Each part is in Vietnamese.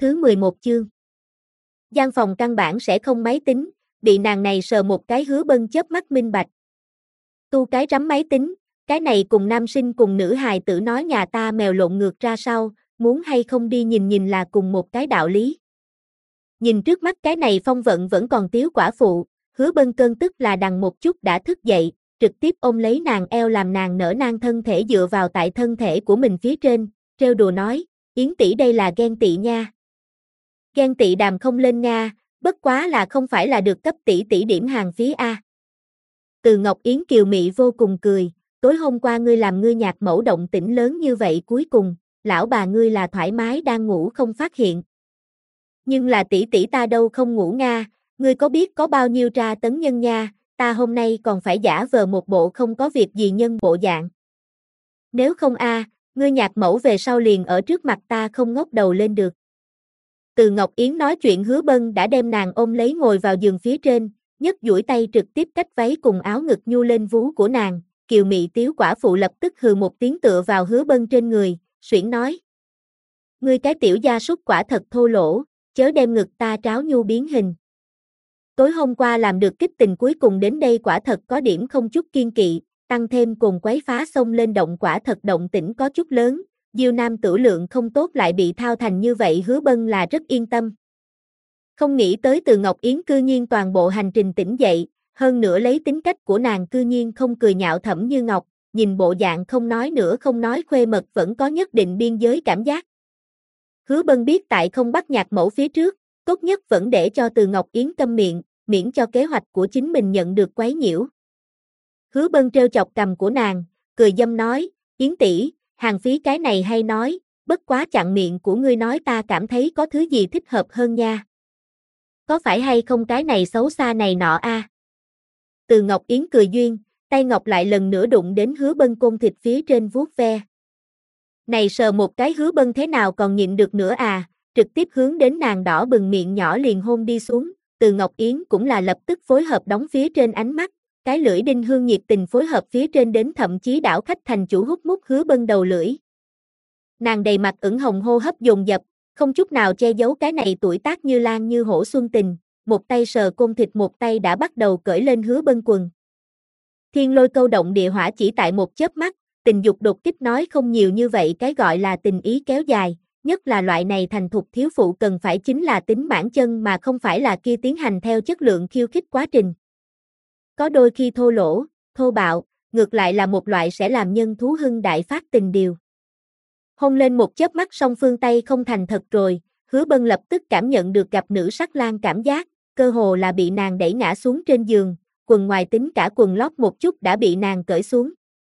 thứ 11 chương. Gian phòng căn bản sẽ không máy tính, bị nàng này sờ một cái Hứa Bân chớp mắt minh bạch. Tu cái rắm máy tính, cái này cùng nam sinh cùng nữ hài tử nói nhà ta mèo lộn ngược ra sau, muốn hay không đi nhìn nhìn là cùng một cái đạo lý. Nhìn trước mắt cái này phong vận vẫn còn tiếu quả phụ, Hứa Bân cơn tức là đằng một chút đã thức dậy, trực tiếp ôm lấy nàng eo làm nàng nở nang thân thể dựa vào tại thân thể của mình phía trên, trêu đùa nói, Yến tỷ đây là ghen tị nha. Ghen tị đàm không lên Nga, bất quá là không phải là được cấp tỷ tỷ điểm hàng phí A. Từ Ngọc Yến kiều mị vô cùng cười, tối hôm qua ngươi làm ngươi nhạc mẫu động tĩnh lớn như vậy cuối cùng, lão bà ngươi là thoải mái đang ngủ không phát hiện. Nhưng là tỷ tỷ ta đâu không ngủ Nga, ngươi có biết có bao nhiêu tra tấn nhân nha, ta hôm nay còn phải giả vờ một bộ không có việc gì nhân bộ dạng. Nếu không A, ngươi nhạc mẫu về sau liền ở trước mặt ta không ngóc đầu lên được. Từ Ngọc Yến nói chuyện Hứa Bân đã đem nàng ôm lấy ngồi vào giường phía trên, nhấc duỗi tay trực tiếp cách váy cùng áo ngực nhu lên vú của nàng, kiều mị tiếu quả phụ lập tức hừ một tiếng tựa vào Hứa Bân trên người, xuyển nói. Ngươi cái tiểu gia súc quả thật thô lỗ, chớ đem ngực ta tráo nhu biến hình. Tối hôm qua làm được kích tình cuối cùng đến đây quả thật có điểm không chút kiên kỵ, tăng thêm cùng quấy phá xông lên động quả thật động tĩnh có chút lớn, Diêu Nam tử lượng không tốt lại bị thao thành như vậy Hứa Bân là rất yên tâm. Không nghĩ tới Từ Ngọc Yến cư nhiên toàn bộ hành trình tỉnh dậy, hơn nữa lấy tính cách của nàng cư nhiên không cười nhạo Thẩm Như Ngọc, nhìn bộ dạng không nói nữa không nói khuê mật vẫn có nhất định biên giới cảm giác. Hứa Bân biết tại không bắt nhạc mẫu phía trước, tốt nhất vẫn để cho Từ Ngọc Yến câm miệng, miễn cho kế hoạch của chính mình nhận được quấy nhiễu. Hứa Bân trêu chọc cầm của nàng, cười dâm nói, Yến tỷ, hàng phí cái này hay nói, bất quá chặn miệng của ngươi nói ta cảm thấy có thứ gì thích hợp hơn nha. Có phải hay không cái này xấu xa này nọ a? Từ Ngọc Yến cười duyên, tay ngọc lại lần nữa đụng đến Hứa Bân côn thịt phía trên vuốt ve. Này sờ một cái Hứa Bân thế nào còn nhịn được nữa à, trực tiếp hướng đến nàng đỏ bừng miệng nhỏ liền hôn đi xuống, Từ Ngọc Yến cũng là lập tức phối hợp đóng phía trên ánh mắt, cái lưỡi đinh hương nhiệt tình phối hợp phía trên đến thậm chí đảo khách thành chủ hút mút Hứa Bân đầu lưỡi. Nàng đầy mặt ửng hồng hô hấp dồn dập, không chút nào che giấu cái này tuổi tác như lan như hổ xuân tình, một tay sờ côn thịt một tay đã bắt đầu cởi lên Hứa Bân quần. Thiên lôi câu động địa hỏa chỉ tại một chớp mắt, tình dục đột kích nói không nhiều như vậy cái gọi là tình ý kéo dài, nhất là loại này thành thục thiếu phụ cần phải chính là tính bản chân mà không phải là kia tiến hành theo chất lượng khiêu khích quá trình. Có đôi khi thô lỗ, thô bạo, ngược lại là một loại sẽ làm nhân thú hưng đại phát tình điều. Hôn lên một chớp mắt song phương tay không thành thật rồi, Hứa Bân lập tức cảm nhận được gặp nữ sắc lang cảm giác, cơ hồ là bị nàng đẩy ngã xuống trên giường, quần ngoài tính cả quần lót một chút đã bị nàng cởi xuống.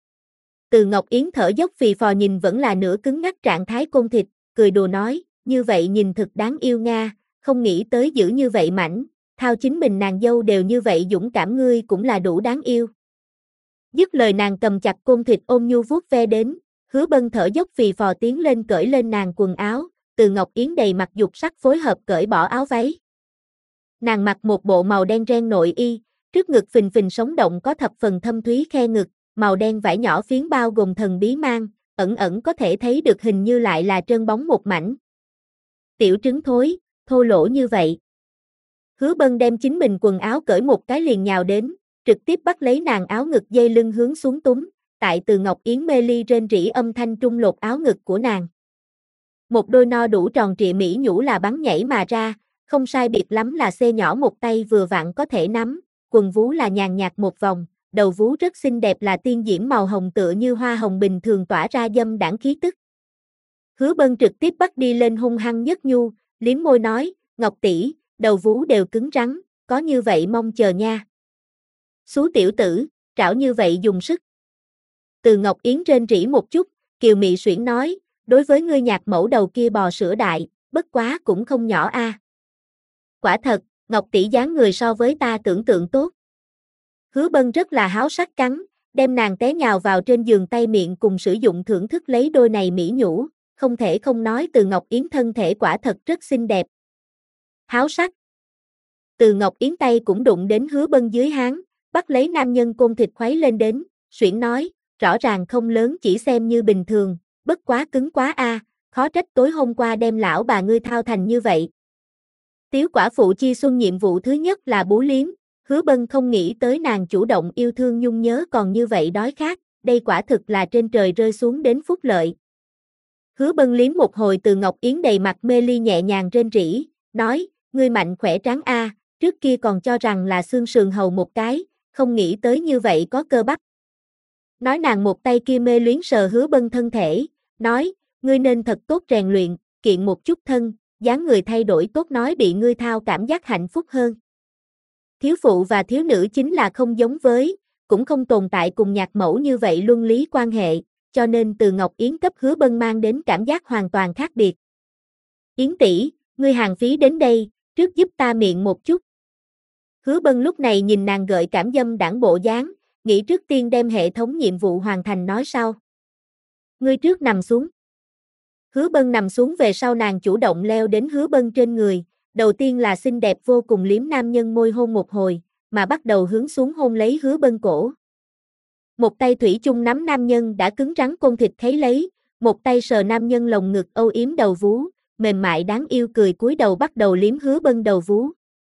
Từ Ngọc Yến thở dốc phì phò nhìn vẫn là nửa cứng ngắc trạng thái côn thịt, cười đùa nói, như vậy nhìn thực đáng yêu Nga, không nghĩ tới giữ như vậy mảnh, thao chính mình nàng dâu đều như vậy dũng cảm ngươi cũng là đủ đáng yêu. Dứt lời nàng cầm chặt côn thịt ôm nhu vuốt ve đến, Hứa Bân thở dốc phì phò tiến lên cởi lên nàng quần áo, Từ Ngọc Yến đầy mặt dục sắc phối hợp cởi bỏ áo váy. Nàng mặc một bộ màu đen ren nội y, trước ngực phình phình sống động có thập phần thâm thúy khe ngực, màu đen vải nhỏ phiến bao gồm thần bí mang, ẩn ẩn có thể thấy được hình như lại là trơn bóng một mảnh. Tiểu trứng thối, thô lỗ như vậy. Hứa Bân đem chính mình quần áo cởi một cái liền nhào đến, trực tiếp bắt lấy nàng áo ngực dây lưng hướng xuống túm, tại Từ Ngọc Yến mê ly rên rỉ âm thanh trung lột áo ngực của nàng. Một đôi no đủ tròn trịa mỹ nhũ là bắn nhảy mà ra, không sai biệt lắm là xê nhỏ một tay vừa vặn có thể nắm, quần vú là nhàn nhạt một vòng, đầu vú rất xinh đẹp là tiên diễm màu hồng tựa như hoa hồng bình thường tỏa ra dâm đãng khí tức. Hứa Bân trực tiếp bắt đi lên hung hăng nhất nhu, liếm môi nói, Ngọc tỷ, đầu vú đều cứng rắn, có như vậy mong chờ nha. Xú tiểu tử, trảo như vậy dùng sức. Từ Ngọc Yến rên rỉ một chút, kiều mị xuyển nói, đối với ngươi nhạc mẫu đầu kia bò sữa đại, bất quá cũng không nhỏ a. Quả thật, Ngọc tỷ dáng người so với ta tưởng tượng tốt. Hứa Bân rất là háo sắc cắn, đem nàng té nhào vào trên giường tay miệng cùng sử dụng thưởng thức lấy đôi này mỹ nhũ, không thể không nói Từ Ngọc Yến thân thể quả thật rất xinh đẹp. Háo sắc. Từ Ngọc Yến tay cũng đụng đến Hứa Bân dưới háng, bắt lấy nam nhân côn thịt khuấy lên đến, xuyển nói, rõ ràng không lớn chỉ xem như bình thường, bất quá cứng quá a, khó trách tối hôm qua đem lão bà ngươi thao thành như vậy. Tiếu quả phụ Chi Xuân nhiệm vụ thứ nhất là bú liếm, Hứa Bân không nghĩ tới nàng chủ động yêu thương nhung nhớ còn như vậy đói khát, đây quả thực là trên trời rơi xuống đến phúc lợi. Hứa Bân liếm một hồi Từ Ngọc Yến đầy mặt mê ly nhẹ nhàng rên rỉ, nói, ngươi mạnh khỏe tráng a, trước kia còn cho rằng là xương sườn hầu một cái, không nghĩ tới như vậy có cơ bắp. Nói nàng một tay kia mê luyến sờ Hứa Bân thân thể, nói, ngươi nên thật tốt rèn luyện, kiện một chút thân, dáng người thay đổi tốt nói bị ngươi thao cảm giác hạnh phúc hơn. Thiếu phụ và thiếu nữ chính là không giống với, cũng không tồn tại cùng nhạc mẫu như vậy luân lý quan hệ, cho nên Từ Ngọc Yến cấp Hứa Bân mang đến cảm giác hoàn toàn khác biệt. Yến tỷ, ngươi hàng phí đến đây, trước giúp ta miệng một chút. Hứa Bân lúc này nhìn nàng gợi cảm dâm đãng bộ dáng, nghĩ trước tiên đem hệ thống nhiệm vụ hoàn thành nói sau. Ngươi trước nằm xuống. Hứa Bân nằm xuống về sau nàng chủ động leo đến Hứa Bân trên người, đầu tiên là xinh đẹp vô cùng liếm nam nhân môi hôn một hồi, mà bắt đầu hướng xuống hôn lấy Hứa Bân cổ. Một tay thủy chung nắm nam nhân đã cứng rắn côn thịt thấy lấy, một tay sờ nam nhân lồng ngực âu yếm đầu vú, mềm mại đáng yêu cười cúi đầu bắt đầu liếm Hứa Bân đầu vú.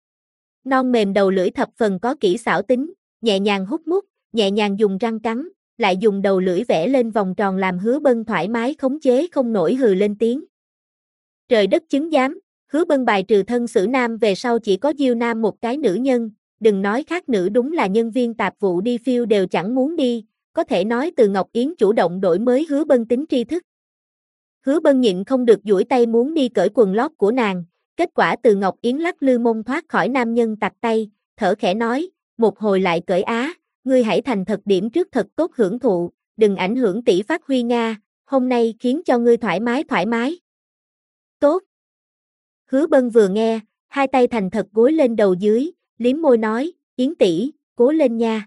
Non mềm đầu lưỡi thập phần có kỹ xảo tính, nhẹ nhàng hút mút, nhẹ nhàng dùng răng cắn, lại dùng đầu lưỡi vẽ lên vòng tròn làm Hứa Bân thoải mái khống chế không nổi hừ lên tiếng. Trời đất chứng giám, Hứa Bân bài trừ thân xử nam về sau chỉ có Diêu Nam một cái nữ nhân, đừng nói khác nữ đúng là nhân viên tạp vụ đi phiêu đều chẳng muốn đi, có thể nói Từ Ngọc Yến chủ động đổi mới Hứa Bân tính tri thức. Hứa Bân nhịn không được duỗi tay muốn đi cởi quần lót của nàng, kết quả Từ Ngọc Yến lắc lư mông thoát khỏi nam nhân tạt tay, thở khẽ nói, một hồi lại cởi á, ngươi hãy thành thật điểm trước thật tốt hưởng thụ, đừng ảnh hưởng tỷ phát huy Nga, hôm nay khiến cho ngươi thoải mái. Tốt. Hứa Bân vừa nghe, hai tay thành thật gối lên đầu dưới, liếm môi nói, Yến tỷ, cố lên nha.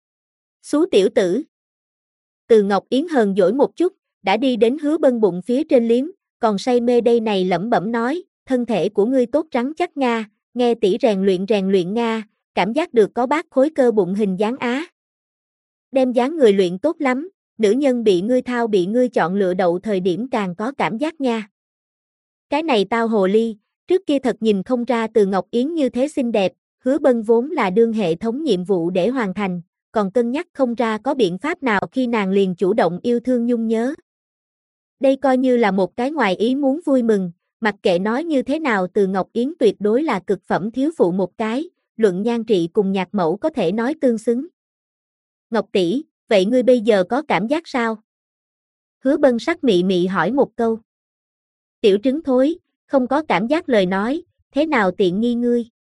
Xú tiểu tử. Từ Ngọc Yến hờn dỗi một chút, đã đi đến Hứa Bân bụng phía trên liếm, còn say mê đây này lẩm bẩm nói, thân thể của ngươi tốt rắn chắc Nga, nghe tỷ rèn luyện Nga, cảm giác được có bát khối cơ bụng hình dáng á. Đem dáng người luyện tốt lắm, nữ nhân bị ngươi thao bị ngươi chọn lựa đậu thời điểm càng có cảm giác nha. Cái này tao hồ ly, trước kia thật nhìn không ra Từ Ngọc Yến như thế xinh đẹp, Hứa Bân vốn là đương hệ thống nhiệm vụ để hoàn thành, còn cân nhắc không ra có biện pháp nào khi nàng liền chủ động yêu thương nhung nhớ. Đây coi như là một cái ngoài ý muốn vui mừng, mặc kệ nói như thế nào Từ Ngọc Yến tuyệt đối là cực phẩm thiếu phụ một cái, luận nhan trị cùng nhạc mẫu có thể nói tương xứng. Ngọc tỷ, vậy ngươi bây giờ có cảm giác sao? Hứa Bân sắc mị mị hỏi một câu. Tiểu trứng thối, không có cảm giác lời nói, thế nào tiện nghi ngươi?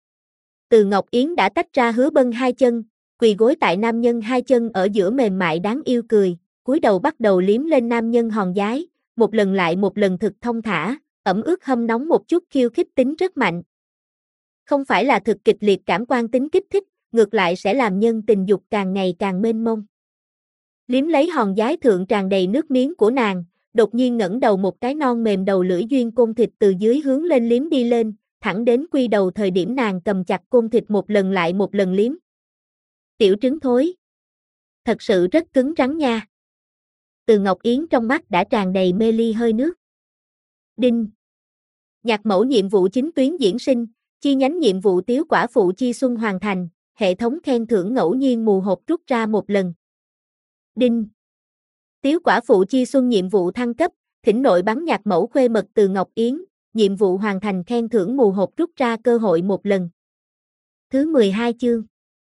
Từ Ngọc Yến đã tách ra Hứa Bân hai chân, quỳ gối tại nam nhân hai chân ở giữa mềm mại đáng yêu cười, cúi đầu bắt đầu liếm lên nam nhân hòn giái, một lần lại một lần thực thông thả, ẩm ướt hâm nóng một chút khiêu khích tính rất mạnh. Không phải là thực kịch liệt cảm quan tính kích thích, ngược lại sẽ làm nhân tình dục càng ngày càng mênh mông. Liếm lấy hòn giái thượng tràn đầy nước miếng của nàng, đột nhiên ngẩng đầu một cái non mềm đầu lưỡi duyên côn thịt từ dưới hướng lên liếm đi lên, thẳng đến quy đầu thời điểm nàng cầm chặt côn thịt một lần lại một lần liếm. Tiểu trứng thối. Thật sự rất cứng rắn nha. Từ Ngọc Yến trong mắt đã tràn đầy mê ly hơi nước. Đinh. Nhạc mẫu nhiệm vụ chính tuyến diễn sinh, chi nhánh nhiệm vụ Tiếu quả phụ Chi Xuân hoàn thành, hệ thống khen thưởng ngẫu nhiên mù hộp rút ra một lần. Đinh. Tiếu quả phụ Chi Xuân nhiệm vụ thăng cấp, thỉnh nội bắn nhạc mẫu khuê mật Từ Ngọc Yến, nhiệm vụ hoàn thành khen thưởng mù hộp rút ra cơ hội một lần. Thứ 12 chương.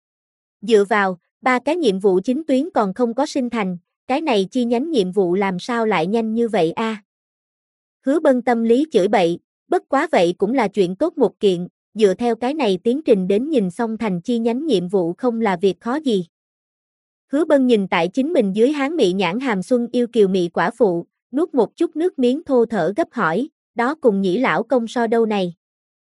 Dựa vào, 3 cái nhiệm vụ chính tuyến còn không có sinh thành, cái này chi nhánh nhiệm vụ làm sao lại nhanh như vậy a? Hứa Bân tâm lý chửi bậy, bất quá vậy cũng là chuyện tốt một kiện, dựa theo cái này tiến trình đến nhìn xong thành chi nhánh nhiệm vụ không là việc khó gì. Hứa Bân nhìn tại chính mình dưới háng mị nhãn hàm xuân yêu kiều mị quả phụ, nuốt một chút nước miếng thô thở gấp hỏi, đó cùng nhĩ lão công so đâu này.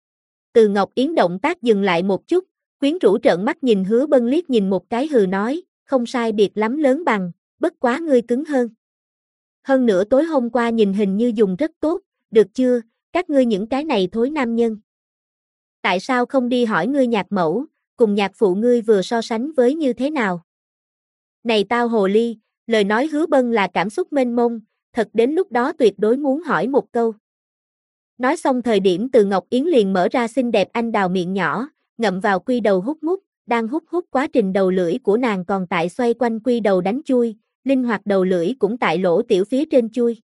Từ Ngọc Yến động tác dừng lại một chút, quyến rũ trợn mắt nhìn Hứa Bân liếc nhìn một cái hừ nói, không sai biệt lắm lớn bằng, bất quá ngươi cứng hơn. Hơn nữa tối hôm qua nhìn hình như dùng rất tốt, được chưa, các ngươi những cái này thối nam nhân. Tại sao không đi hỏi ngươi nhạc mẫu, cùng nhạc phụ ngươi vừa so sánh với như thế nào? Này tao hồ ly, lời nói Hứa Bân là cảm xúc mênh mông, thật đến lúc đó tuyệt đối muốn hỏi một câu. Nói xong thời điểm Từ Ngọc Yến liền mở ra xinh đẹp anh đào miệng nhỏ, ngậm vào quy đầu hút mút, đang hút quá trình đầu lưỡi của nàng còn tại xoay quanh quy đầu đánh chui, linh hoạt đầu lưỡi cũng tại lỗ tiểu phía trên chui.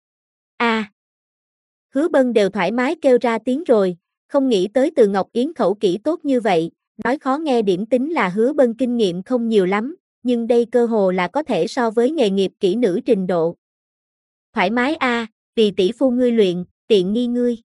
Hứa Bân đều thoải mái kêu ra tiếng rồi, không nghĩ tới Từ Ngọc Yến khẩu kỹ tốt như vậy, nói khó nghe điểm tính là Hứa Bân kinh nghiệm không nhiều lắm, nhưng đây cơ hồ là có thể so với nghề nghiệp kỹ nữ trình độ. Thoải mái vì tỷ phu ngươi luyện, tiện nghi ngươi.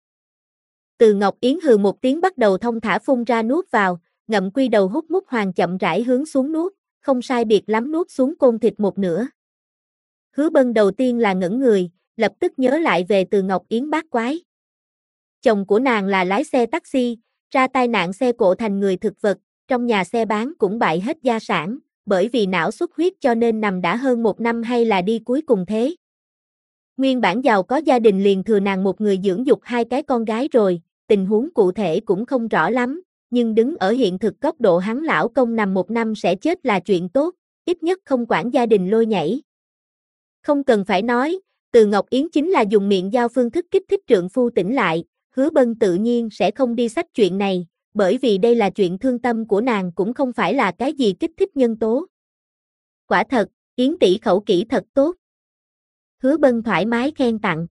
Từ Ngọc Yến hừ một tiếng bắt đầu thông thả phun ra nuốt vào, ngậm quy đầu hút mút hoàng chậm rãi hướng xuống nuốt, không sai biệt lắm nuốt xuống côn thịt một nửa. Hứa Bân đầu tiên là ngẩn người, lập tức nhớ lại về Từ Ngọc Yến bát quái. Chồng của nàng là lái xe taxi, ra tai nạn xe cộ thành người thực vật, trong nhà xe bán cũng bại hết gia sản, bởi vì não xuất huyết cho nên nằm đã hơn 1 năm hay là đi cuối cùng thế. Nguyên bản giàu có gia đình liền thừa nàng một người dưỡng dục 2 cái con gái rồi, tình huống cụ thể cũng không rõ lắm, nhưng đứng ở hiện thực góc độ hắn lão công nằm 1 năm sẽ chết là chuyện tốt, ít nhất không quản gia đình lôi nhảy. Không cần phải nói, Từ Ngọc Yến chính là dùng miệng dao phương thức kích thích trượng phu tỉnh lại, Hứa Bân tự nhiên sẽ không đi xách chuyện này, bởi vì đây là chuyện thương tâm của nàng cũng không phải là cái gì kích thích nhân tố. Quả thật, Yến tỷ khẩu kỹ thật tốt. Hứa Bân thoải mái khen tặng.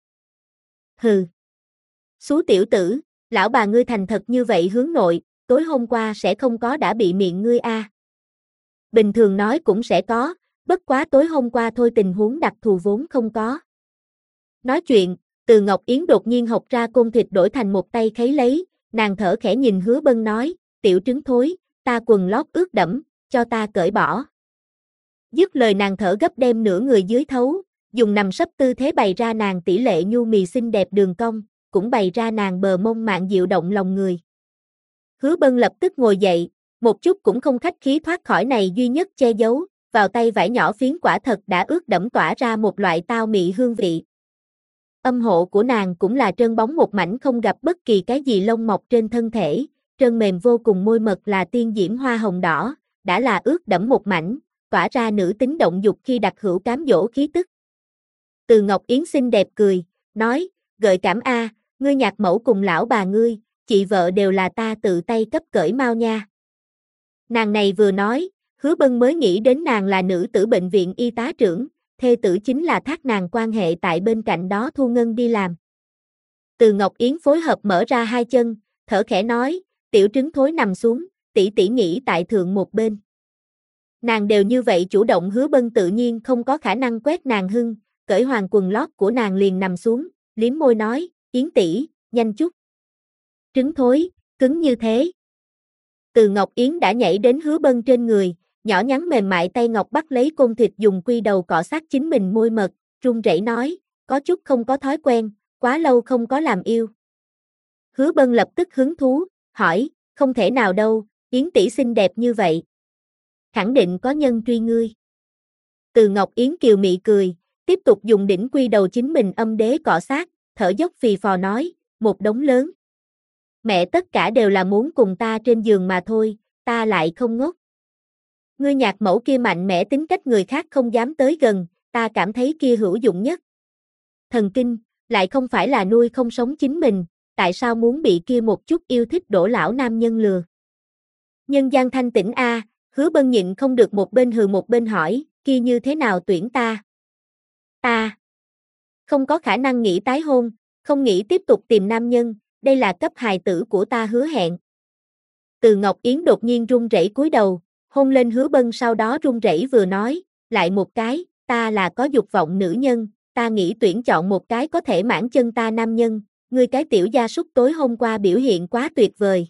Hừ. Xú tiểu tử, lão bà ngươi thành thật như vậy hướng nội, tối hôm qua sẽ không có đã bị miệng ngươi Bình thường nói cũng sẽ có, bất quá tối hôm qua thôi tình huống đặc thù vốn không có. Nói chuyện, Từ Ngọc Yến đột nhiên học ra côn thịt đổi thành một tay khấy lấy, nàng thở khẽ nhìn Hứa Bân nói, tiểu trứng thối, ta quần lót ướt đẫm, cho ta cởi bỏ. Dứt lời nàng thở gấp đem nửa người dưới thấu, dùng nằm sấp tư thế bày ra nàng tỷ lệ nhu mì xinh đẹp đường cong, cũng bày ra nàng bờ mông mạn dịu động lòng người. Hứa Bân lập tức ngồi dậy, một chút cũng không khách khí thoát khỏi này duy nhất che giấu, vào tay vải nhỏ phiến quả thật đã ướt đẫm tỏa ra một loại tao mị hương vị. Âm hộ của nàng cũng là trơn bóng một mảnh không gặp bất kỳ cái gì lông mọc trên thân thể, trơn mềm vô cùng môi mật là tiên diễm hoa hồng đỏ, đã là ướt đẫm một mảnh, tỏa ra nữ tính động dục khi đặt hữu cám dỗ khí tức. Từ Ngọc Yến xinh đẹp cười, nói, gợi cảm ngươi nhạc mẫu cùng lão bà ngươi, chị vợ đều là ta tự tay cấp cởi mau nha. Nàng này vừa nói, Hứa Bân mới nghĩ đến nàng là nữ tử bệnh viện y tá trưởng, thê tử chính là thác nàng quan hệ tại bên cạnh đó thu ngân đi làm. Từ Ngọc Yến phối hợp mở ra 2 chân, thở khẽ nói, tiểu trứng thối nằm xuống, tỷ tỷ nghỉ tại thượng một bên. Nàng đều như vậy chủ động Hứa Bân tự nhiên không có khả năng quét nàng hưng, cởi hoàng quần lót của nàng liền nằm xuống, liếm môi nói, Yến tỷ, nhanh chút. Trứng thối, cứng như thế. Từ Ngọc Yến đã nhảy đến Hứa Bân trên người, nhỏ nhắn mềm mại tay ngọc bắt lấy côn thịt dùng quy đầu cọ sát chính mình môi mật, run rẩy nói, có chút không có thói quen, quá lâu không có làm yêu. Hứa Bân lập tức hứng thú, hỏi, không thể nào đâu, Yến tỷ xinh đẹp như vậy. Khẳng định có nhân truy ngươi. Từ Ngọc Yến kiều mị cười, tiếp tục dùng đỉnh quy đầu chính mình âm đế cọ sát, thở dốc phì phò nói, một đống lớn. Mẹ tất cả đều là muốn cùng ta trên giường mà thôi, ta lại không ngốc. Ngươi nhạc mẫu kia mạnh mẽ tính cách người khác không dám tới gần, ta cảm thấy kia hữu dụng nhất. Thần kinh, lại không phải là nuôi không sống chính mình, tại sao muốn bị kia một chút yêu thích đổ lão nam nhân lừa. Nhân gian thanh tĩnh Hứa Bân nhịn không được một bên hừ một bên hỏi, kia như thế nào tuyển ta? Ta không có khả năng nghĩ tái hôn, không nghĩ tiếp tục tìm nam nhân, đây là cấp hài tử của ta hứa hẹn. Từ Ngọc Yến đột nhiên run rẩy cúi đầu, hôn lên Hứa Bân sau đó run rẩy vừa nói, lại một cái, ta là có dục vọng nữ nhân, ta nghĩ tuyển chọn một cái có thể mãn chân ta nam nhân, ngươi cái tiểu gia súc tối hôm qua biểu hiện quá tuyệt vời.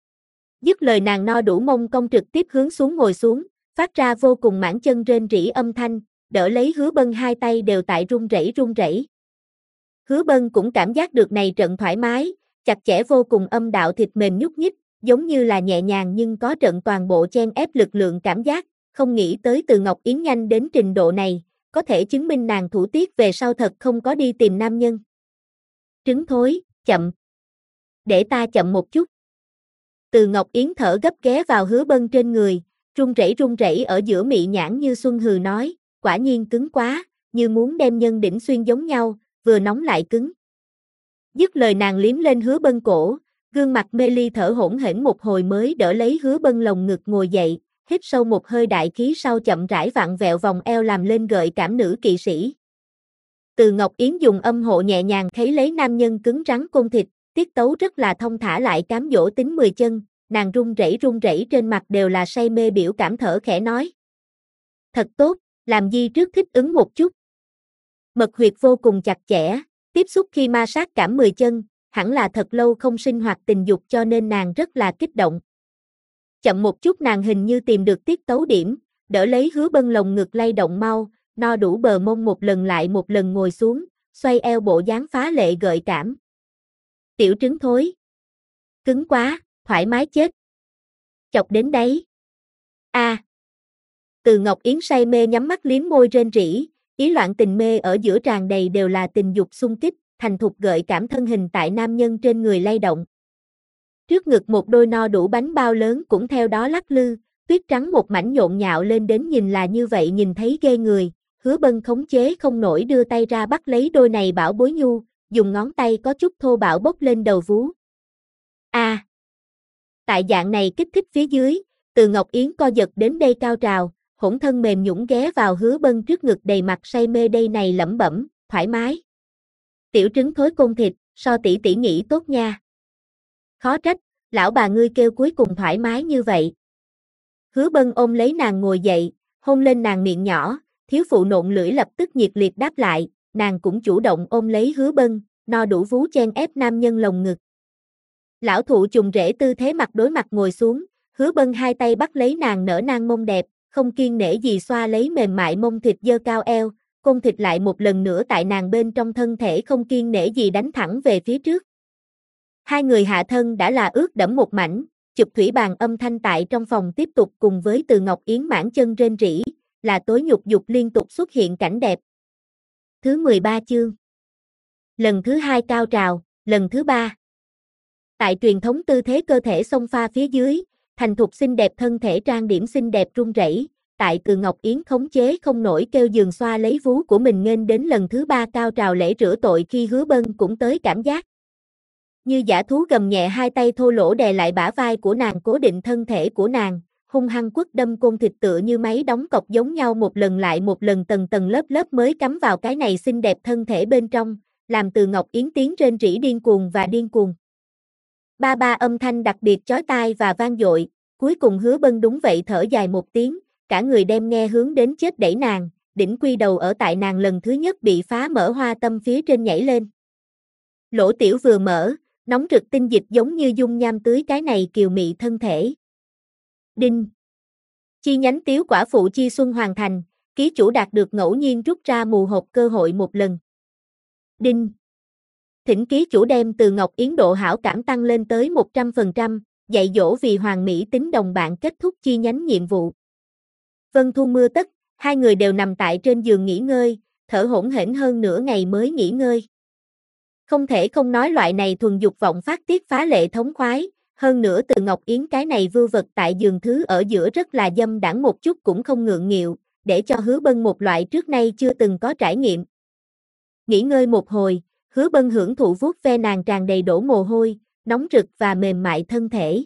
Dứt lời nàng no đủ mông cong trực tiếp hướng xuống ngồi xuống, phát ra vô cùng mãn chân rên rỉ âm thanh, đỡ lấy Hứa Bân 2 tay đều tại run rẩy. Hứa Bân cũng cảm giác được này trận thoải mái, chặt chẽ vô cùng âm đạo thịt mềm nhúc nhích, giống như là nhẹ nhàng nhưng có trận toàn bộ chen ép lực lượng cảm giác, không nghĩ tới Từ Ngọc Yến nhanh đến trình độ này, có thể chứng minh nàng thủ tiết về sau thật không có đi tìm nam nhân. Trứng thối, chậm. Để ta chậm một chút. Từ Ngọc Yến thở gấp ghé vào Hứa Bân trên người, run rẩy ở giữa mị nhãn như xuân hừ nói, quả nhiên cứng quá, như muốn đem nhân đỉnh xuyên giống nhau, vừa nóng lại cứng. Dứt lời nàng liếm lên Hứa Bân cổ, gương mặt mê ly thở hổn hển một hồi mới đỡ lấy Hứa Bân lồng ngực ngồi dậy, hít sâu một hơi đại khí sau chậm rãi vặn vẹo vòng eo làm lên gợi cảm nữ kỵ sĩ. Từ Ngọc Yến dùng âm hộ nhẹ nhàng khấy lấy nam nhân cứng rắn côn thịt, tiết tấu rất là thông thả lại cám dỗ tính 10 chân, nàng run rẩy trên mặt đều là say mê biểu cảm thở khẽ nói. Thật tốt, làm gì trước thích ứng một chút. Mật huyệt vô cùng chặt chẽ, tiếp xúc khi ma sát cảm 10 chân, hẳn là thật lâu không sinh hoạt tình dục cho nên nàng rất là kích động. Chậm một chút nàng hình như tìm được tiết tấu điểm, đỡ lấy Hứa Bân lồng ngực lay động mau, no đủ bờ mông một lần lại một lần ngồi xuống, xoay eo bộ dáng phá lệ gợi cảm. Tiểu trứng thối. Cứng quá, thoải mái chết. Chọc đến đấy. Từ Ngọc Yến say mê nhắm mắt liếm môi rên rỉ, ý loạn tình mê ở giữa tràn đầy đều là tình dục xung kích, thành thục gợi cảm thân hình tại nam nhân trên người lay động. Trước ngực một đôi no đủ bánh bao lớn cũng theo đó lắc lư, tuyết trắng một mảnh nhộn nhạo lên đến nhìn là như vậy nhìn thấy ghê người, Hứa Bân khống chế không nổi đưa tay ra bắt lấy đôi này bảo bối nhu, dùng ngón tay có chút thô bạo bốc lên đầu vú. Tại dạng này kích thích phía dưới, Từ Ngọc Yến co giật đến đây cao trào, hỗn thân mềm nhũn ghé vào Hứa Bân trước ngực đầy mặt say mê đây này lẩm bẩm, thoải mái. Tiểu trứng thối côn thịt, so tỷ tỷ nghĩ tốt nha. Khó trách, lão bà ngươi kêu cuối cùng thoải mái như vậy. Hứa Bân ôm lấy nàng ngồi dậy, hôn lên nàng miệng nhỏ, thiếu phụ nộn lưỡi lập tức nhiệt liệt đáp lại, nàng cũng chủ động ôm lấy Hứa Bân, no đủ vú chen ép nam nhân lồng ngực. Lão thụ trùng rễ tư thế mặt đối mặt ngồi xuống, Hứa Bân hai tay bắt lấy nàng nở nang mông đẹp, không kiêng nể gì xoa lấy mềm mại mông thịt dơ cao eo, côn thịt lại một lần nữa tại nàng bên trong thân thể không kiêng nể gì đánh thẳng về phía trước. Hai người hạ thân đã là ướt đẫm một mảnh, chụp thủy bàn âm thanh tại trong phòng tiếp tục cùng với Từ Ngọc Yến mãn chân rên rỉ, là tối nhục dục liên tục xuất hiện cảnh đẹp. Thứ 13 chương. Lần thứ 2 cao trào, lần thứ 3. Tại truyền thống tư thế cơ thể xông pha phía dưới, thành thục xinh đẹp thân thể trang điểm xinh đẹp run rẩy, tại Từ Ngọc Yến khống chế không nổi kêu giường xoa lấy vú của mình nghênh đến lần thứ 3 cao trào lễ rửa tội khi Hứa Bân cũng tới cảm giác. Như dã thú gầm nhẹ hai tay thô lỗ đè lại bả vai của nàng cố định thân thể của nàng, hung hăng quất đâm côn thịt tựa như máy đóng cọc giống nhau một lần lại một lần tầng tầng lớp lớp mới cắm vào cái này xinh đẹp thân thể bên trong, làm Từ Ngọc Yến tiếng rên rỉ điên cuồng và điên cuồng. Ba ba âm thanh đặc biệt chói tai và vang dội, cuối cùng Hứa Bân đúng vậy thở dài một tiếng, cả người đem nghe hướng đến chết đẩy nàng, đỉnh quy đầu ở tại nàng lần thứ nhất bị phá mở hoa tâm phía trên nhảy lên. Lỗ tiểu vừa mở, nóng rực tinh dịch giống như dung nham tưới cái này kiều mị thân thể. Đinh. Chi nhánh Tiếu quả phụ chi xuân hoàn thành, ký chủ đạt được ngẫu nhiên rút ra mù hộp cơ hội một lần. Đinh. Thỉnh ký chủ đem Từ Ngọc Yến độ hảo cảm tăng lên tới 100%, dạy dỗ vì hoàn mỹ tính đồng bạn kết thúc chi nhánh nhiệm vụ. Vân thu mưa tất, hai người đều nằm tại trên giường nghỉ ngơi, thở hổn hển hơn nửa ngày mới nghỉ ngơi. Không thể không nói loại này thuần dục vọng phát tiết phá lệ thống khoái, hơn nữa Từ Ngọc Yến cái này vưu vật tại giường thứ ở giữa rất là dâm đãng một chút cũng không ngượng nghịu, để cho Hứa Bân một loại trước nay chưa từng có trải nghiệm. Nghỉ ngơi một hồi, Hứa Bân hưởng thụ vuốt ve nàng tràn đầy đổ mồ hôi, nóng rực và mềm mại thân thể.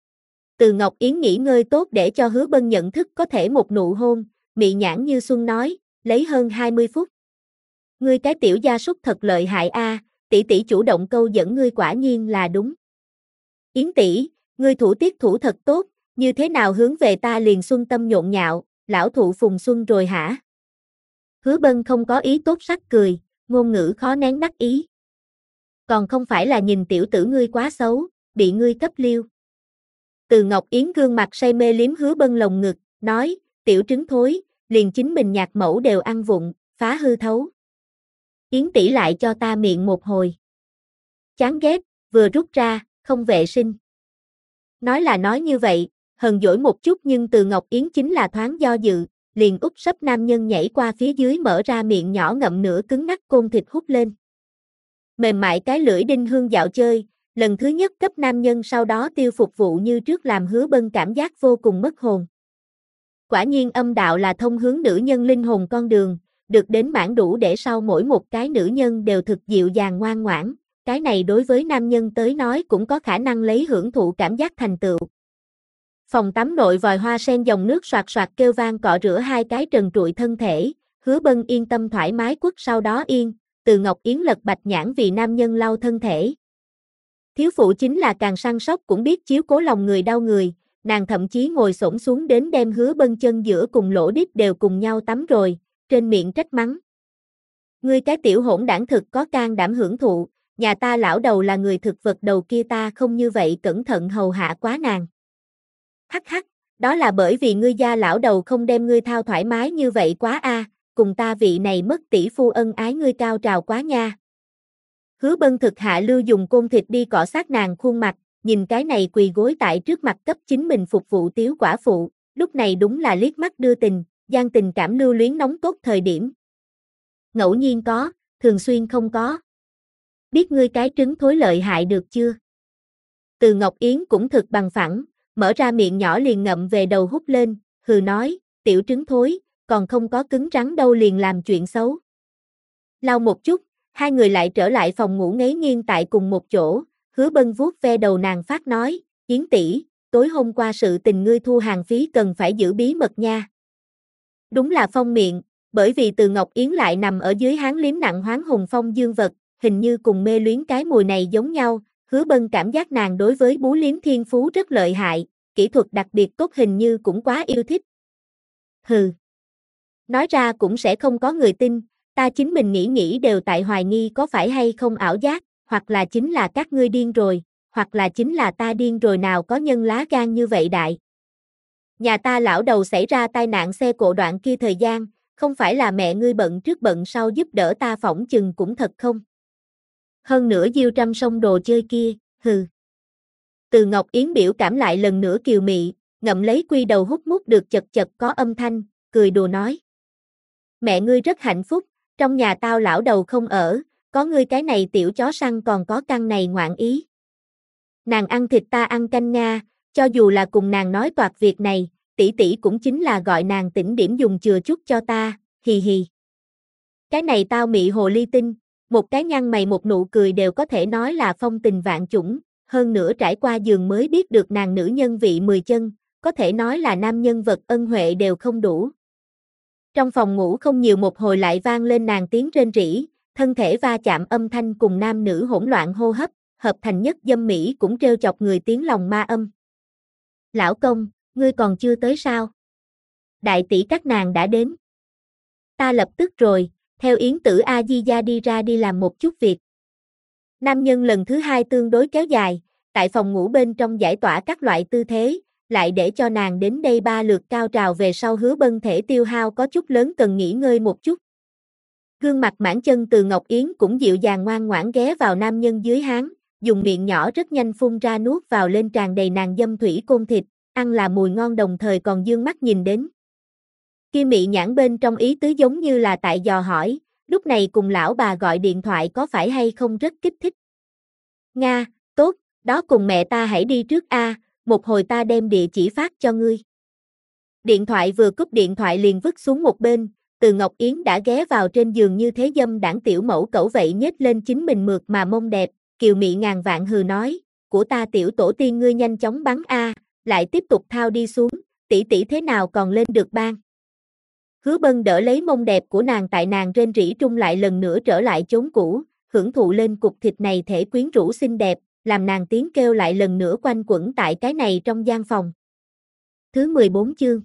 Từ Ngọc Yến nghỉ ngơi tốt để cho Hứa Bân nhận thức có thể một nụ hôn, mị nhãn như xuân nói, lấy hơn 20 phút. Ngươi cái tiểu gia súc thật lợi hại a, tỷ tỷ chủ động câu dẫn ngươi quả nhiên là đúng. Yến tỷ, ngươi thủ tiết thủ thật tốt, như thế nào hướng về ta liền xuân tâm nhộn nhạo, lão thụ phùng xuân rồi hả? Hứa Bân không có ý tốt sắc cười, ngôn ngữ khó nén đắc ý. Còn không phải là nhìn tiểu tử ngươi quá xấu, bị ngươi cấp liêu. Từ Ngọc Yến gương mặt say mê liếm Hứa Bân lồng ngực, nói, tiểu trứng thối, liền chính mình nhạc mẫu đều ăn vụng, phá hư thấu. Yến tỷ lại cho ta miệng một hồi. Chán ghét, vừa rút ra, không vệ sinh. Nói là nói như vậy, hờn dỗi một chút nhưng Từ Ngọc Yến chính là thoáng do dự, liền úp sấp nam nhân nhảy qua phía dưới mở ra miệng nhỏ ngậm nửa cứng ngắc côn thịt hút lên. Mềm mại cái lưỡi đinh hương dạo chơi, lần thứ nhất cấp nam nhân sau đó tiêu phục vụ như trước làm Hứa Bân cảm giác vô cùng mất hồn. Quả nhiên âm đạo là thông hướng nữ nhân linh hồn con đường, được đến mãn đủ để sau mỗi một cái nữ nhân đều thực dịu dàng ngoan ngoãn, cái này đối với nam nhân tới nói cũng có khả năng lấy hưởng thụ cảm giác thành tựu. Phòng tắm nội vòi hoa sen dòng nước soạt soạt kêu vang cọ rửa hai cái trần trụi thân thể, Hứa Bân yên tâm thoải mái quất sau đó yên, Từ Ngọc Yến lật bạch nhãn vì nam nhân lau thân thể. Thiếu phụ chính là càng săn sóc cũng biết chiếu cố lòng người đau người, nàng thậm chí ngồi xổm xuống đến đem Hứa Bân chân giữa cùng lỗ đít đều cùng nhau tắm rồi, trên miệng trách mắng. Ngươi cái tiểu hỗn đảng thực có can đảm hưởng thụ, nhà ta lão đầu là người thực vật đầu kia ta không như vậy cẩn thận hầu hạ quá nàng. Hắc hắc, đó là bởi vì ngươi gia lão đầu không đem ngươi thao thoải mái như vậy quá a, cùng ta vị này mất tỷ phu ân ái ngươi cao trào quá nha. Hứa Bân thực hạ lưu dùng côn thịt đi cọ sát nàng khuôn mặt, nhìn cái này quỳ gối tại trước mặt cấp chính mình phục vụ tiếu quả phụ, lúc này đúng là liếc mắt đưa tình, gian tình cảm lưu luyến nóng cốt thời điểm. Ngẫu nhiên có, thường xuyên không có. Biết ngươi cái trứng thối lợi hại được chưa? Từ Ngọc Yến cũng thực bằng phẳng, mở ra miệng nhỏ liền ngậm về đầu hút lên, hừ nói, tiểu trứng thối, còn không có cứng rắn đâu liền làm chuyện xấu. Lau một chút, hai người lại trở lại phòng ngủ ngáy nghiêng tại cùng một chỗ, Hứa Bân vuốt ve đầu nàng phát nói, Yến tỷ, tối hôm qua sự tình ngươi thu hàng phí cần phải giữ bí mật nha. Đúng là phong miệng, bởi vì Từ Ngọc Yến lại nằm ở dưới hán liếm nặng hoáng hùng phong dương vật, hình như cùng mê luyến cái mùi này giống nhau, Hứa Bân cảm giác nàng đối với bú liếm thiên phú rất lợi hại, kỹ thuật đặc biệt tốt hình như cũng quá yêu thích. Hừ. Nói ra cũng sẽ không có người tin, ta chính mình nghĩ đều tại hoài nghi có phải hay không ảo giác, hoặc là chính là các ngươi điên rồi, hoặc là chính là ta điên rồi nào có nhân lá gan như vậy đại. Nhà ta lão đầu xảy ra tai nạn xe cộ đoạn kia thời gian, không phải là mẹ ngươi bận trước bận sau giúp đỡ ta phỏng chừng cũng thật không. Hơn nữa diêu trăm sông đồ chơi kia, hừ. Từ Ngọc Yến biểu cảm lại lần nữa kiều mị, ngậm lấy quy đầu hút mút được chật chật có âm thanh, cười đùa nói. Mẹ ngươi rất hạnh phúc, trong nhà tao lão đầu không ở, có ngươi cái này tiểu chó săn còn có căn này ngoạn ý. Nàng ăn thịt ta ăn canh Nga, cho dù là cùng nàng nói toạc việc này, tỷ tỷ cũng chính là gọi nàng tỉnh điểm dùng chừa chút cho ta, hì hì. Cái này tao mị hồ ly tinh, một cái nhăn mày một nụ cười đều có thể nói là phong tình vạn chủng, hơn nữa trải qua giường mới biết được nàng nữ nhân vị 10 chân, có thể nói là nam nhân vật ân huệ đều không đủ. Trong phòng ngủ không nhiều một hồi lại vang lên nàng tiếng rên rỉ, thân thể va chạm âm thanh cùng nam nữ hỗn loạn hô hấp, hợp thành nhất dâm mỹ cũng trêu chọc người tiếng lòng ma âm. Lão công, ngươi còn chưa tới sao? Đại tỷ các nàng đã đến. Ta lập tức rồi, theo Yến Tử A Di gia đi ra đi làm một chút việc. Nam nhân lần thứ hai tương đối kéo dài, tại phòng ngủ bên trong giải tỏa các loại tư thế, lại để cho nàng đến đây 3 lượt cao trào về sau Hứa Bân thể tiêu hao có chút lớn cần nghỉ ngơi một chút. Gương mặt mãn chân Từ Ngọc Yến cũng dịu dàng ngoan ngoãn ghé vào nam nhân dưới háng, dùng miệng nhỏ rất nhanh phun ra nuốt vào lên tràn đầy nàng dâm thủy côn thịt, ăn là mùi ngon đồng thời còn dương mắt nhìn đến. Kia mị nhãn bên trong ý tứ giống như là tại dò hỏi, lúc này cùng lão bà gọi điện thoại có phải hay không rất kích thích. Nga, tốt, đó cùng mẹ ta hãy đi trước a, một hồi ta đem địa chỉ phát cho ngươi. Điện thoại vừa cúp điện thoại liền vứt xuống một bên, Từ Ngọc Yến đã ghé vào trên giường như thế dâm đảng tiểu mẫu cẩu vậy nhếch lên chính mình mượt mà mông đẹp, kiều mị ngàn vạn hừ nói, của ta tiểu tổ tiên ngươi nhanh chóng bắn a, lại tiếp tục thao đi xuống, tỷ tỷ thế nào còn lên được ban. Hứa Bân đỡ lấy mông đẹp của nàng tại nàng rên rỉ trung lại lần nữa trở lại chốn cũ, hưởng thụ lên cục thịt này thể quyến rũ xinh đẹp, làm nàng tiếng kêu lại lần nữa quanh quẩn tại cái này trong gian phòng. Thứ 14 chương.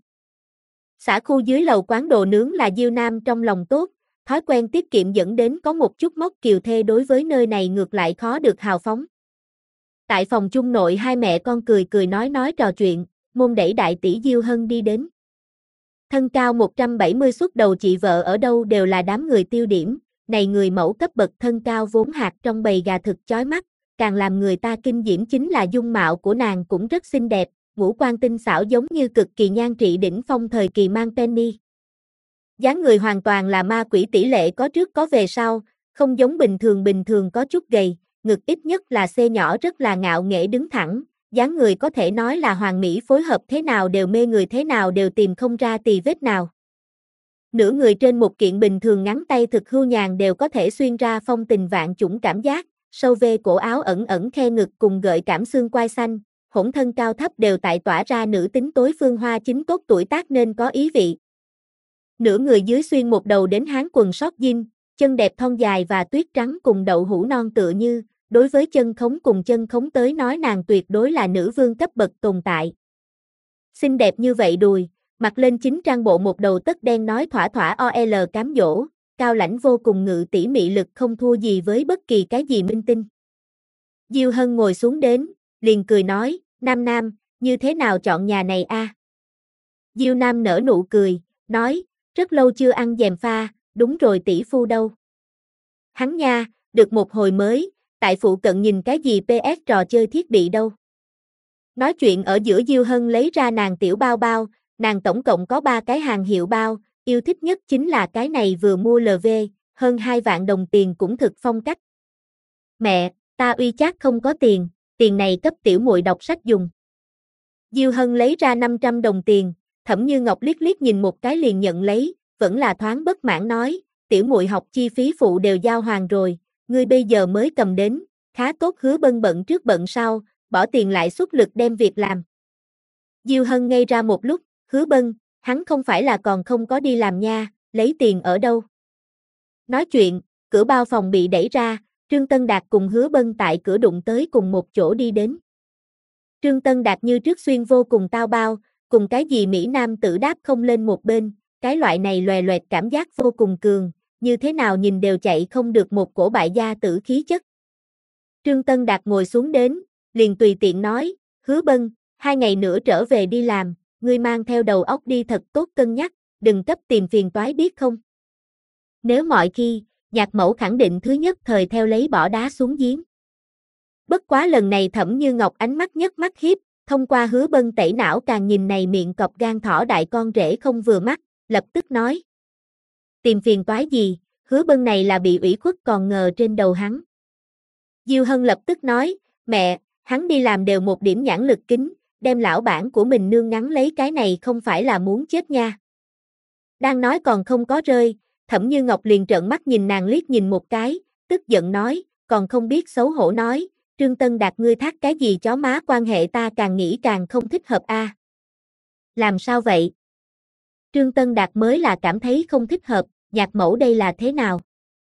Xã khu dưới lầu quán đồ nướng là Diêu Nam trong lòng tốt, thói quen tiết kiệm dẫn đến có một chút mốc kiều thê đối với nơi này ngược lại khó được hào phóng. Tại phòng chung nội hai mẹ con cười cười nói trò chuyện, môn đẩy đại tỷ Diêu Hân đi đến. Thân cao 170 xuất đầu chị vợ ở đâu đều là đám người tiêu điểm, này người mẫu cấp bậc thân cao vốn hạt trong bầy gà thực chói mắt, càng làm người ta kinh diễm chính là dung mạo của nàng cũng rất xinh đẹp, ngũ quan tinh xảo giống như cực kỳ nhan trị đỉnh phong thời kỳ mang penny. Dáng người hoàn toàn là ma quỷ tỷ lệ có trước có về sau, không giống bình thường có chút gầy, ngực ít nhất là C nhỏ rất là ngạo nghễ đứng thẳng, dáng người có thể nói là hoàn mỹ phối hợp thế nào đều mê người thế nào đều tìm không ra tì vết nào. Nửa người trên một kiện bình thường ngắn tay thực hưu nhàn đều có thể xuyên ra phong tình vạn chủng cảm giác, sâu về cổ áo ẩn ẩn khe ngực cùng gợi cảm xương quai xanh, hỗn thân cao thấp đều tại tỏa ra nữ tính tối phương hoa chính cốt tuổi tác nên có ý vị. Nửa người dưới xuyên một đầu đến háng quần sót jean, chân đẹp thon dài và tuyết trắng cùng đậu hũ non tựa như, đối với chân khống cùng chân khống tới nói nàng tuyệt đối là nữ vương cấp bậc tồn tại. Xinh đẹp như vậy đùi, mặc lên chính trang bộ một đầu tất đen nói thỏa thỏa OL cám dỗ, cao lãnh vô cùng ngự tỉ mị lực không thua gì với bất kỳ cái gì minh tinh. Diêu Hân ngồi xuống đến, liền cười nói, Nam Nam, như thế nào chọn nhà này a? Diêu Nam nở nụ cười, nói, rất lâu chưa ăn dèm pha, đúng rồi tỷ phu đâu. Hắn nha, được một hồi mới, tại phụ cận nhìn cái gì PS trò chơi thiết bị đâu. Nói chuyện ở giữa Diêu Hân lấy ra nàng tiểu bao bao, nàng tổng cộng có 3 cái hàng hiệu bao, yêu thích nhất chính là cái này vừa mua LV, hơn 2 vạn đồng tiền cũng thực phong cách. Mẹ, ta uy chát không có tiền, tiền này cấp tiểu muội đọc sách dùng. Diêu Hân lấy ra 500 đồng tiền, Thẩm Như Ngọc liếc liếc nhìn một cái liền nhận lấy, vẫn là thoáng bất mãn nói, tiểu muội học chi phí phụ đều giao hoàn rồi, ngươi bây giờ mới cầm đến, khá tốt. Hứa Bân bận trước bận sau, bỏ tiền lại xuất lực đem việc làm. Diêu Hân ngây ra một lúc, Hứa Bân, hắn không phải là còn không có đi làm nha, lấy tiền ở đâu? Nói chuyện, cửa bao phòng bị đẩy ra, Trương Tân Đạt cùng Hứa Bân tại cửa đụng tới cùng một chỗ đi đến. Trương Tân Đạt như trước xuyên vô cùng tao bao, cùng cái gì Mỹ Nam tử đáp không lên một bên, cái loại này lòe loẹt cảm giác vô cùng cường, như thế nào nhìn đều chạy không được một cổ bại gia tử khí chất. Trương Tân Đạt ngồi xuống đến, liền tùy tiện nói, Hứa Bân, 2 ngày nữa trở về đi làm, ngươi mang theo đầu óc đi thật tốt cân nhắc, đừng cấp tìm phiền toái biết không. Nếu mọi khi, nhạc mẫu khẳng định thứ nhất thời theo lấy bỏ đá xuống giếng. Bất quá lần này Thẩm Như Ngọc ánh mắt nhất mắt hiếp, thông qua Hứa Bân tẩy não càng nhìn này miệng cọp gan thỏ đại con rể không vừa mắt, lập tức nói. Tìm phiền toái gì, Hứa Bân này là bị ủy khuất còn ngờ trên đầu hắn. Diêu Hân lập tức nói, mẹ, hắn đi làm đều một điểm nhãn lực kính, đem lão bản của mình nương ngắn lấy cái này không phải là muốn chết nha. Đang nói còn không có rơi, Thẩm Như Ngọc liền trợn mắt nhìn nàng liếc nhìn một cái, tức giận nói, còn không biết xấu hổ nói, Trương Tân Đạt ngươi thác cái gì chó má quan hệ ta càng nghĩ càng không thích hợp a. Làm sao vậy? Trương Tân Đạt mới là cảm thấy không thích hợp, nhạc mẫu đây là thế nào?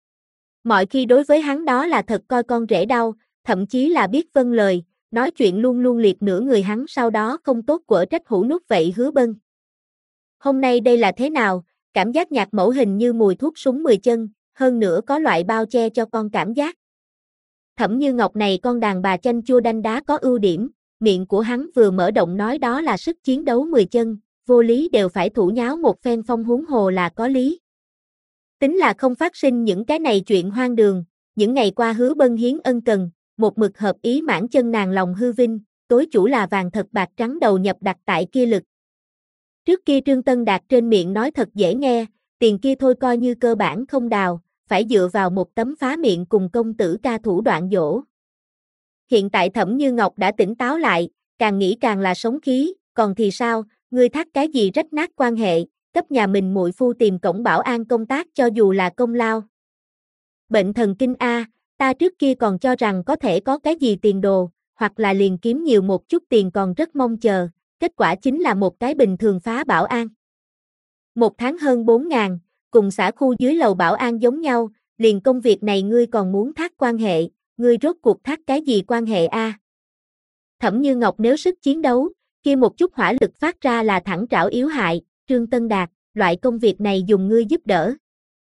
Mọi khi đối với hắn đó là thật coi con rể đau, thậm chí là biết vâng lời, nói chuyện luôn luôn liệt nửa người hắn sau đó không tốt quở trách hũ nút vậy Hứa Bân. Hôm nay đây là thế nào, cảm giác nhạc mẫu hình như mùi thuốc súng 10 chân, hơn nữa có loại bao che cho con cảm giác. Thẩm Như Ngọc này con đàn bà chanh chua đanh đá có ưu điểm, miệng của hắn vừa mở động nói đó là sức chiến đấu 10 chân, vô lý đều phải thủ nháo một phen phong huống hồ là có lý. Tính là không phát sinh những cái này chuyện hoang đường, những ngày qua Hứa Bân hiến ân cần, một mực hợp ý mãn chân nàng lòng hư vinh, tối chủ là vàng thật bạc trắng đầu nhập đặt tại kia lực. Trước kia Trương Tân Đạt trên miệng nói thật dễ nghe, tiền kia thôi coi như cơ bản không đào, phải dựa vào một tấm phá miệng cùng công tử ca thủ đoạn dỗ. Hiện tại Thẩm Như Ngọc đã tỉnh táo lại, càng nghĩ càng là sống khí, còn thì sao, ngươi thác cái gì rách nát quan hệ, cấp nhà mình muội phu tìm cổng bảo an công tác cho dù là công lao. Bệnh thần kinh a, ta trước kia còn cho rằng có thể có cái gì tiền đồ, hoặc là liền kiếm nhiều một chút tiền còn rất mong chờ, kết quả chính là một cái bình thường phá bảo an. Một tháng hơn 4.000, cùng xã khu dưới lầu bảo an giống nhau, liền công việc này ngươi còn muốn thác quan hệ, ngươi rốt cuộc thác cái gì quan hệ a? Thẩm Như Ngọc nếu sức chiến đấu, kia một chút hỏa lực phát ra là thẳng trảo yếu hại, Trương Tân Đạt, loại công việc này dùng ngươi giúp đỡ.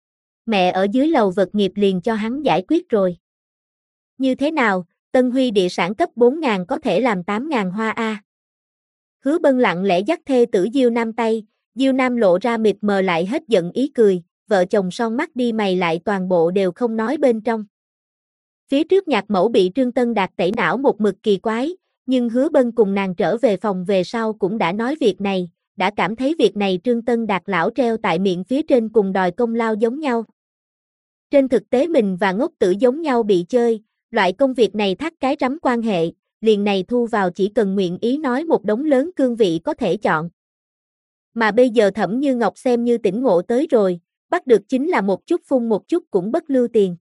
Mẹ ở dưới lầu vật nghiệp liền cho hắn giải quyết rồi. Như thế nào, Tân Huy địa sản cấp 4.000 có thể làm 8.000 hoa a? Hứa Bân lặng lẽ dắt thê tử Diêu Nam tay, Diêu Nam lộ ra mịt mờ lại hết giận ý cười, vợ chồng son mắt đi mày lại toàn bộ đều không nói bên trong. Phía trước nhạc mẫu bị Trương Tân Đạt tẩy não một mực kỳ quái, nhưng Hứa Bân cùng nàng trở về phòng về sau cũng đã nói việc này, đã cảm thấy việc này Trương Tân Đạt lão treo tại miệng phía trên cùng đòi công lao giống nhau. Trên thực tế mình và ngốc tử giống nhau bị chơi, loại công việc này thắt cái rắm quan hệ, liền này thu vào chỉ cần nguyện ý nói một đống lớn cương vị có thể chọn. Mà bây giờ Thẩm Như Ngọc xem như tỉnh ngộ tới rồi, bắt được chính là một chút phun một chút cũng bất lưu tiền.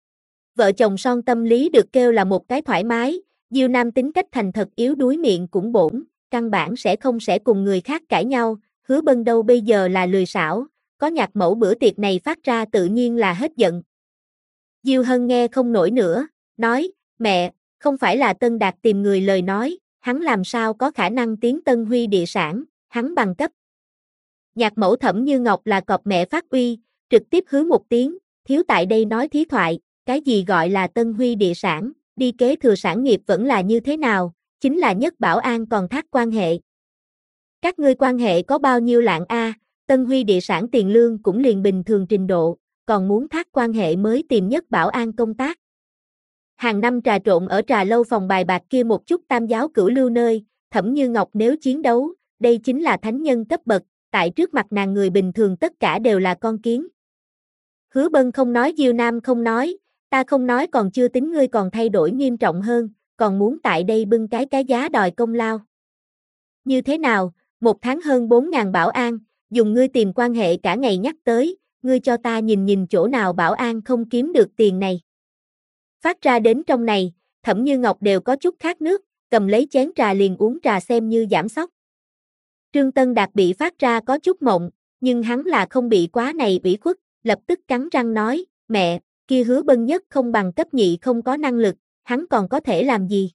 Vợ chồng son tâm lý được kêu là một cái thoải mái, Diêu Nam tính cách thành thật yếu đuối miệng cũng bổn, căn bản sẽ không cùng người khác cãi nhau, Hứa Bân đâu bây giờ là lười xảo, có Nhạc Mẫu bữa tiệc này phát ra tự nhiên là hết giận. Diêu Hân nghe không nổi nữa, nói, mẹ, không phải là Tân Đạt tìm người lời nói, hắn làm sao có khả năng tiến Tân Huy địa sản, hắn bằng cấp. Nhạc Mẫu Thẩm Như Ngọc là cọp mẹ phát uy, trực tiếp hứ một tiếng, thiếu tại đây nói thí thoại, cái gì gọi là Tân Huy địa sản, đi kế thừa sản nghiệp vẫn là như thế nào, chính là Nhất Bảo An còn thác quan hệ. Các ngươi quan hệ có bao nhiêu lạng a? Tân Huy địa sản tiền lương cũng liền bình thường trình độ, còn muốn thác quan hệ mới tìm Nhất Bảo An công tác. Hàng năm trà trộn ở trà lâu phòng bài bạc kia một chút tam giáo cửu lưu nơi, Thẩm Như Ngọc nếu chiến đấu, đây chính là thánh nhân cấp bậc, tại trước mặt nàng người bình thường tất cả đều là con kiến. Hứa Bân không nói, Diêu Nam không nói, ta không nói còn chưa tính, ngươi còn thay đổi nghiêm trọng hơn, còn muốn tại đây bưng cái giá đòi công lao. Như thế nào, một tháng hơn 4.000 bảo an, dùng ngươi tìm quan hệ cả ngày nhắc tới, ngươi cho ta nhìn chỗ nào bảo an không kiếm được tiền này. Phát ra đến trong này, Thẩm Như Ngọc đều có chút khát nước, cầm lấy chén trà liền uống trà xem như giảm sốc. Trương Tân Đạt bị phát ra có chút mộng, nhưng hắn là không bị quá này ủy khuất, lập tức cắn răng nói, mẹ, kia Hứa Bân nhất không bằng cấp nhị không có năng lực, hắn còn có thể làm gì?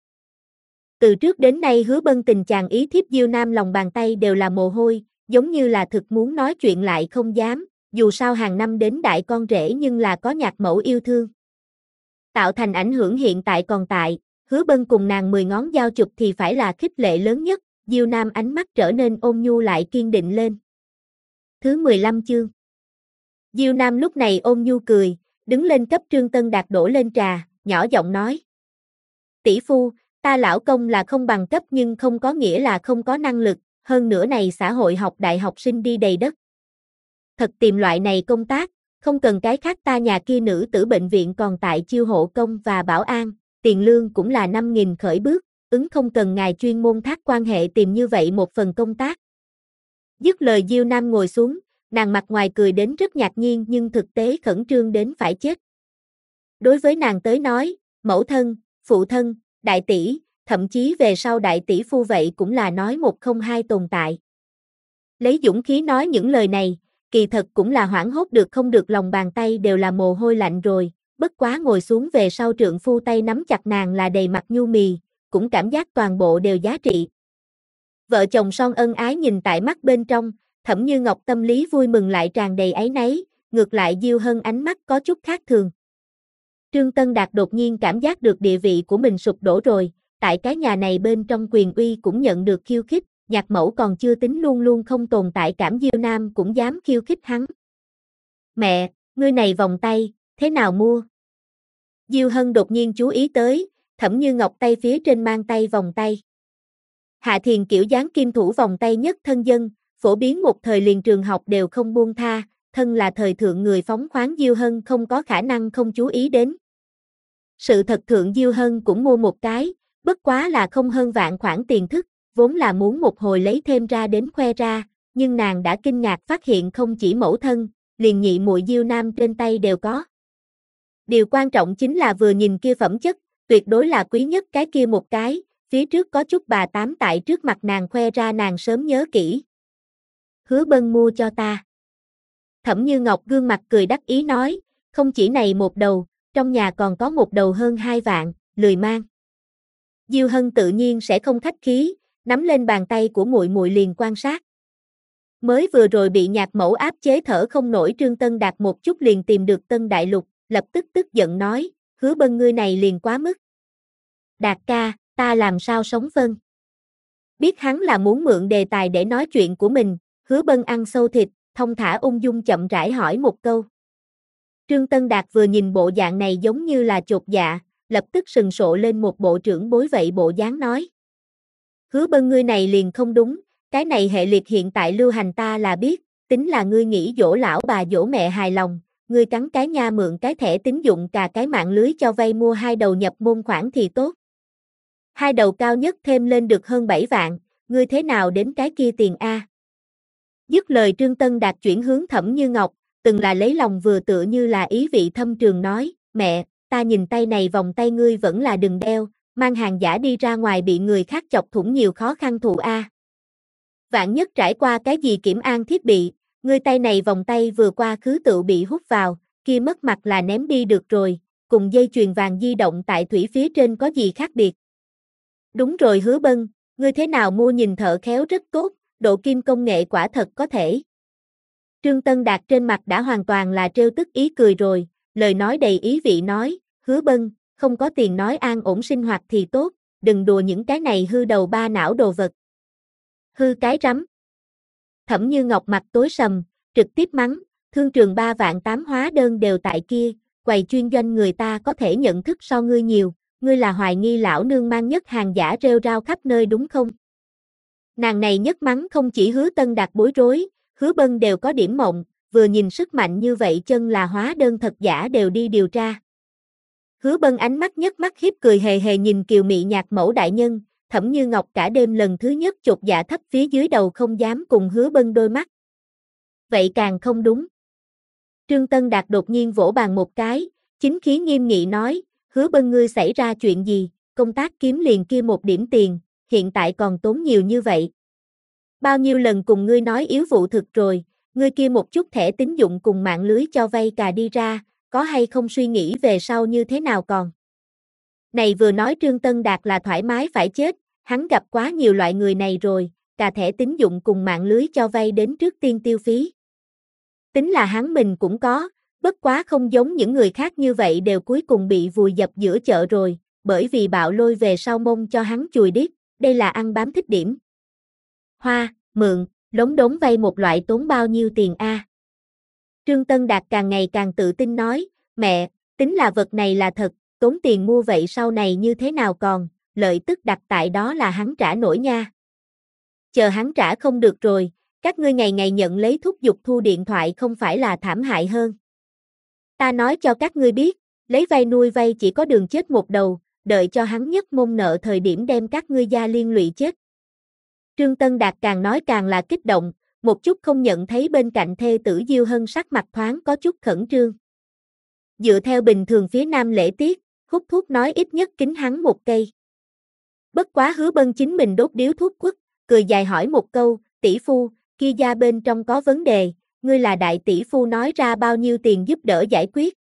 Từ trước đến nay Hứa Bân tình chàng ý thiếp Diêu Nam lòng bàn tay đều là mồ hôi, giống như là thực muốn nói chuyện lại không dám, dù sao hàng năm đến đại con rể nhưng là có Nhạc Mẫu yêu thương. Tạo thành ảnh hưởng hiện tại còn tại, Hứa Bân cùng nàng 10 ngón giao chụp thì phải là khích lệ lớn nhất, Diêu Nam ánh mắt trở nên ôn nhu lại kiên định lên. Thứ 15 chương. Diêu Nam lúc này ôn nhu cười, đứng lên cấp Trương Tân Đạt đổ lên trà, nhỏ giọng nói. Tỷ phu, ta lão công là không bằng cấp nhưng không có nghĩa là không có năng lực, hơn nữa này xã hội học đại học sinh đi đầy đất. Thật tìm loại này công tác, không cần cái khác, ta nhà kia nữ tử bệnh viện còn tại chiêu hộ công và bảo an, tiền lương cũng là 5.000 khởi bước, ứng không cần ngài chuyên môn thác quan hệ tìm như vậy một phần công tác. Dứt lời Diêu Nam ngồi xuống, nàng mặt ngoài cười đến rất ngạc nhiên nhưng thực tế khẩn trương đến phải chết. Đối với nàng tới nói, mẫu thân, phụ thân, đại tỷ, thậm chí về sau đại tỷ phu vậy cũng là nói một không hai tồn tại. Lấy dũng khí nói những lời này, kỳ thật cũng là hoảng hốt được không được, lòng bàn tay đều là mồ hôi lạnh rồi, bất quá ngồi xuống về sau trượng phu tay nắm chặt nàng là đầy mặt nhu mì, cũng cảm giác toàn bộ đều giá trị. Vợ chồng son ân ái nhìn tại mắt bên trong, Thẩm Như Ngọc tâm lý vui mừng lại tràn đầy áy náy, ngược lại Diêu Hân ánh mắt có chút khác thường. Trương Tân Đạt đột nhiên cảm giác được địa vị của mình sụp đổ rồi, tại cái nhà này bên trong quyền uy cũng nhận được khiêu khích, Nhạc Mẫu còn chưa tính luôn luôn không tồn tại cảm, Diêu Nam cũng dám khiêu khích hắn. Mẹ, ngươi này vòng tay, thế nào mua? Diêu Hân đột nhiên chú ý tới, Thẩm Như Ngọc tay phía trên mang tay vòng tay. Hạ Thiền kiểu dáng kim thủ vòng tay nhất thân dân, phổ biến một thời liền trường học đều không buông tha, thân là thời thượng người phóng khoáng Diêu Hân không có khả năng không chú ý đến. Sự thật thượng Diêu Hân cũng mua một cái, bất quá là không hơn vạn khoản tiền thức, vốn là muốn một hồi lấy thêm ra đến khoe ra, nhưng nàng đã kinh ngạc phát hiện không chỉ mẫu thân, liền nhị muội Diêu Nam trên tay đều có. Điều quan trọng chính là vừa nhìn kia phẩm chất, tuyệt đối là quý nhất cái kia một cái, phía trước có chút bà tám tại trước mặt nàng khoe ra, nàng sớm nhớ kỹ. Hứa Bân mua cho ta. Thẩm Như Ngọc gương mặt cười đắc ý nói, không chỉ này một đầu, trong nhà còn có một đầu hơn 2 vạn, lười mang. Diêu Hân tự nhiên sẽ không khách khí, nắm lên bàn tay của muội muội liền quan sát. Mới vừa rồi bị Nhạc Mẫu áp chế thở không nổi Trương Tân Đạt một chút liền tìm được Tân Đại Lục, lập tức tức giận nói, Hứa Bân ngươi này liền quá mức. Đạt ca, ta làm sao sống phân? Biết hắn là muốn mượn đề tài để nói chuyện của mình, Hứa Bân ăn sâu thịt, thông thả ung dung chậm rãi hỏi một câu. Trương Tân Đạt vừa nhìn bộ dạng này giống như là chột dạ, lập tức sừng sộ lên một bộ trưởng bối vậy bộ dáng nói. Hứa Bân ngươi này liền không đúng, cái này hệ liệt hiện tại lưu hành ta là biết, tính là ngươi nghĩ dỗ lão bà dỗ mẹ hài lòng, ngươi cắn cái nha mượn cái thẻ tín dụng cà cái mạng lưới cho vay mua 2 đầu nhập môn khoản thì tốt. 2 đầu cao nhất thêm lên được hơn 7 vạn, ngươi thế nào đến cái kia tiền a? Dứt lời Trương Tân Đạt chuyển hướng Thẩm Như Ngọc, từng là lấy lòng vừa tựa như là ý vị thâm trường nói, mẹ, ta nhìn tay này vòng tay ngươi vẫn là đừng đeo, mang hàng giả đi ra ngoài bị người khác chọc thủng nhiều khó khăn thụ a. Vạn nhất trải qua cái gì kiểm an thiết bị, ngươi tay này vòng tay vừa qua khứ tựu bị hút vào, kia mất mặt là ném đi được rồi, cùng dây chuyền vàng di động tại thủy phía trên có gì khác biệt. Đúng rồi Hứa Bân, ngươi thế nào mua nhìn thợ khéo rất tốt, độ kim công nghệ quả thật có thể. Trương Tân Đạt trên mặt đã hoàn toàn là trêu tức ý cười rồi, lời nói đầy ý vị nói, Hứa Bân, không có tiền nói an ổn sinh hoạt thì tốt, đừng đùa những cái này hư đầu ba não đồ vật. Hư cái rắm. Thẩm Như Ngọc mặt tối sầm, trực tiếp mắng, thương trường 3 vạn 8 hóa đơn đều tại kia, quầy chuyên doanh người ta có thể nhận thức so ngươi nhiều, ngươi là hoài nghi lão nương mang nhất hàng giả rêu rao khắp nơi đúng không? Nàng này nhất mắng không chỉ Hứa Tân Đạt bối rối, Hứa Bân đều có điểm mộng, vừa nhìn sức mạnh như vậy chân là hóa đơn thật giả đều đi điều tra. Hứa Bân ánh mắt nhất mắt hiếp cười hề hề nhìn kiều mị nhạc mẫu đại nhân, Thẩm Như Ngọc cả đêm lần thứ nhất chột dạ thấp phía dưới đầu không dám cùng Hứa Bân đôi mắt. Vậy càng không đúng. Trương Tân Đạt đột nhiên vỗ bàn một cái, chính khí nghiêm nghị nói, Hứa Bân ngươi xảy ra chuyện gì, công tác kiếm liền kia một điểm tiền, hiện tại còn tốn nhiều như vậy. Bao nhiêu lần cùng ngươi nói yếu vụ thực rồi, ngươi kia một chút thẻ tín dụng cùng mạng lưới cho vay cà đi ra, có hay không suy nghĩ về sau như thế nào còn. Này vừa nói Trương Tân Đạt là thoải mái phải chết, hắn gặp quá nhiều loại người này rồi, cà thẻ tín dụng cùng mạng lưới cho vay đến trước tiên tiêu phí. Tính là hắn mình cũng có, bất quá không giống những người khác như vậy đều cuối cùng bị vùi dập giữa chợ rồi, bởi vì bạo lôi về sau mông cho hắn chùi điếc, đây là ăn bám thích điểm. Hoa, mượn, lống đống vay một loại tốn bao nhiêu tiền a? Trương Tân Đạt càng ngày càng tự tin nói, mẹ, tính là vật này là thật, tốn tiền mua vậy sau này như thế nào còn, lợi tức đặt tại đó là hắn trả nổi nha. Chờ hắn trả không được rồi, các ngươi ngày ngày nhận lấy thúc giục thu điện thoại không phải là thảm hại hơn. Ta nói cho các ngươi biết, lấy vay nuôi vay chỉ có đường chết một đầu, đợi cho hắn nhất môn nợ thời điểm đem các ngươi gia liên lụy chết. Trương Tân Đạt càng nói càng là kích động, một chút không nhận thấy bên cạnh thê tử Diêu Hân sắc mặt thoáng có chút khẩn trương. Dựa theo bình thường phía Nam lễ tiết, hút thuốc nói ít nhất kính hắn một cây. Bất quá Hứa Bân chính mình đốt điếu thuốc quất, cười dài hỏi một câu, tỷ phu, kia gia bên trong có vấn đề, ngươi là đại tỷ phu nói ra bao nhiêu tiền giúp đỡ giải quyết,